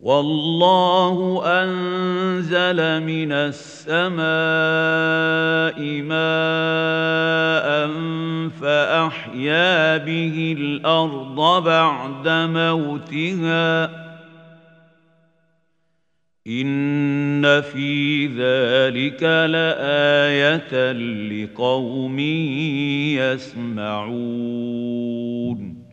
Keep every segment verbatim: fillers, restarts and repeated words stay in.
والله أنزل من السماء ماء فأحيا به الأرض بعد موتها إن في ذلك لآية لقوم يسمعون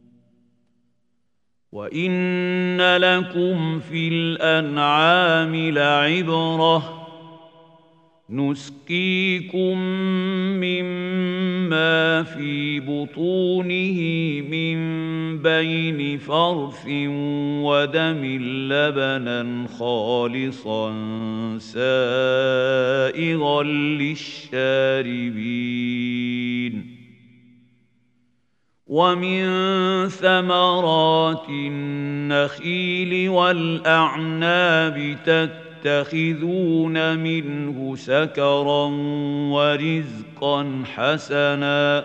وَإِنَّ لَكُمْ فِي الْأَنْعَامِ لَعِبْرَةً نُسْقِيكُم مِّمَّا فِي بُطُونِهِ مِن بَيْنِ فَرْثٍ وَدَمٍ لَّبَنًا خَالِصًا سَائِغًا لِّلشَّارِبِينَ وَمِن ثَمَرَاتِ النَّخِيلِ وَالْأَعْنَابِ تَتَّخِذُونَ مِنْهُ سَكَرًا وَرِزْقًا حَسَنًا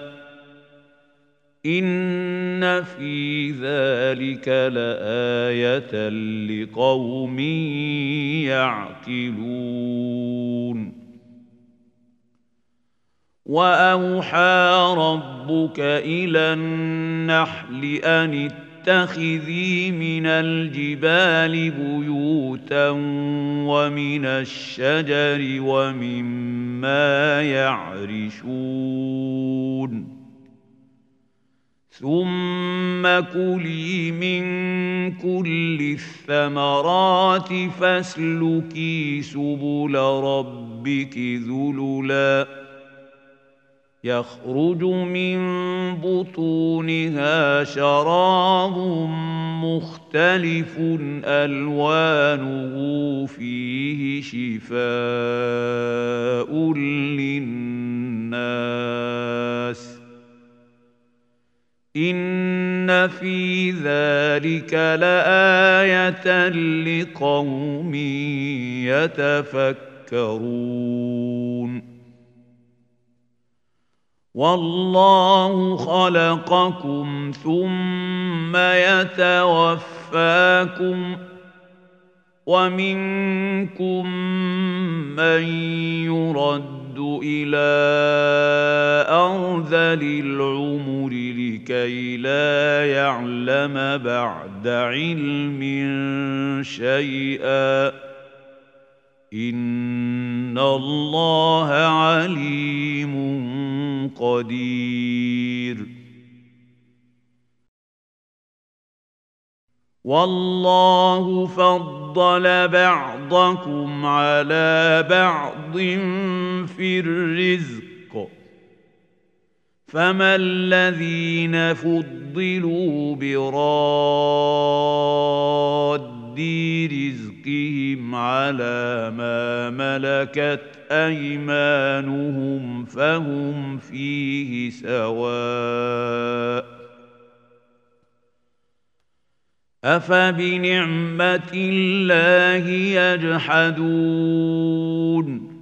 إِنَّ فِي ذَلِكَ لَآيَةً لِقَوْمٍ يَعْقِلُونَ وَأَوْحَىٰ رَبُّكَ إِلَى النَّحْلِ أَنِ اتَّخِذِي مِنَ الْجِبَالِ بُيُوتًا وَمِنَ الشَّجَرِ وَمِمَّا يَعْرِشُونَ ثُمَّ كُلِي مِن كُلِّ الثَّمَرَاتِ فَاسْلُكِي سُبُلَ رَبِّكِ ذُلُلًا يَخْرُجُ مِن بُطُونِهَا شَرَابٌ مُّخْتَلِفٌ أَلْوَانُهُ فِيهِ شِفَاءٌ لِّلنَّاسِ إِنَّ فِي ذَلِكَ لَآيَةً لِقَوْمٍ يَتَفَكَّرُونَ وَاللَّهُ خَلَقَكُمْ ثُمَّ يَتَوَفَّاكُمْ وَمِنكُم مَّن يُرَدُّ إِلَىٰ أَرْذَلِ الْعُمُرِ لِكَيْ لَا يَعْلَمَ بَعْدَ عِلْمٍ شَيْئًا ۚ إِنَّ اللَّهَ عَلِيمٌ قدير والله فضل بعضكم على بعض في الرزق فما الذين فضلوا براد رزقهم على ما ملكت أيمانهم فهم فيه سواء أفبنعمة الله يجحدون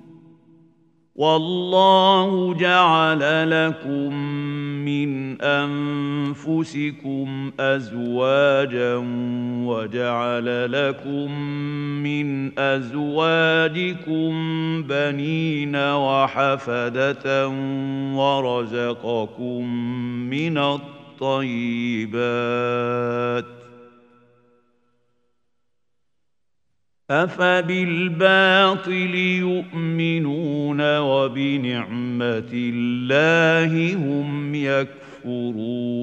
والله جعل لكم من أنفسكم أزواجا وجعل لكم من أزواجكم بنين وحفدة ورزقكم من الطيبات أفبالباطل يؤمنون وبنعمة الله هم يكفرون